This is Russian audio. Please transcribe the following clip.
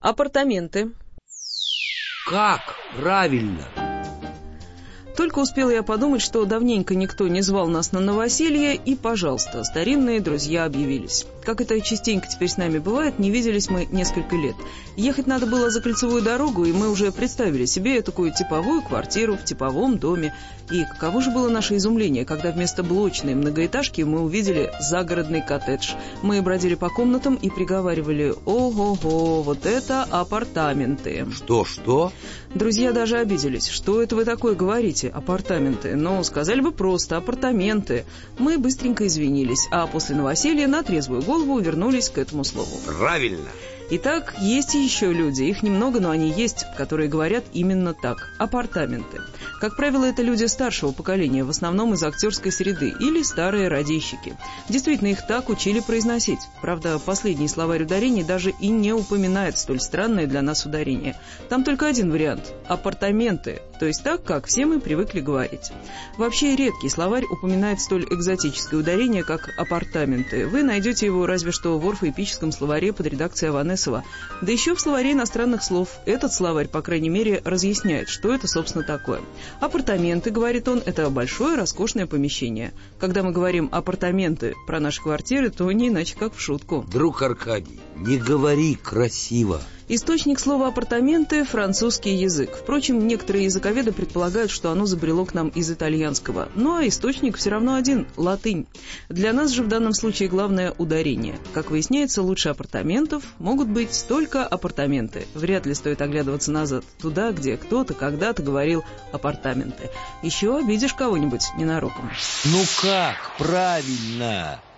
Апартаменты. Как правильно? Только успела я подумать, что давненько никто не звал нас на новоселье, и, пожалуйста, старинные друзья объявились. Как это частенько теперь с нами бывает, не виделись мы несколько лет. Ехать надо было за кольцевую дорогу, и мы уже представили себе такую типовую квартиру в типовом доме. И каково же было наше изумление, когда вместо блочной многоэтажки мы увидели загородный коттедж. Мы бродили по комнатам и приговаривали: «Ого-го, вот это апартаменты». Что? Друзья даже обиделись. «Что это вы такое говорите? Апартаменты?» Ну, сказали бы просто апартаменты. Мы быстренько извинились, а после новоселья на трезвую голову вернулись к этому слову. Правильно. Итак, есть и еще люди, их немного, но они есть, которые говорят именно так – апартаменты. Как правило, это люди старшего поколения, в основном из актерской среды, или старые радищики. Действительно, их так учили произносить. Правда, последний словарь ударений даже и не упоминает столь странное для нас ударение. Там только один вариант – апартаменты, то есть так, как все мы привыкли говорить. Вообще редкий словарь упоминает столь экзотическое ударение, как апартаменты. Вы найдете его разве что в орфоэпическом словаре под редакцией Аванесова. Да еще в словаре иностранных слов. Этот словарь, по крайней мере, разъясняет, что это, собственно, такое. Апартаменты, говорит он, это большое роскошное помещение. Когда мы говорим апартаменты про наши квартиры, то не иначе как в шутку. Друг Аркадий, не говори красиво. Источник слова «апартаменты» — французский язык. Впрочем, некоторые языковеды предполагают, что оно забрело к нам из итальянского. Ну а источник все равно один — латынь. Для нас же в данном случае главное — ударение. Как выясняется, лучше апартаментов могут быть только апартаменты. Вряд ли стоит оглядываться назад, туда, где кто-то когда-то говорил «апартаменты». Еще обидишь кого-нибудь ненароком. Ну как правильно?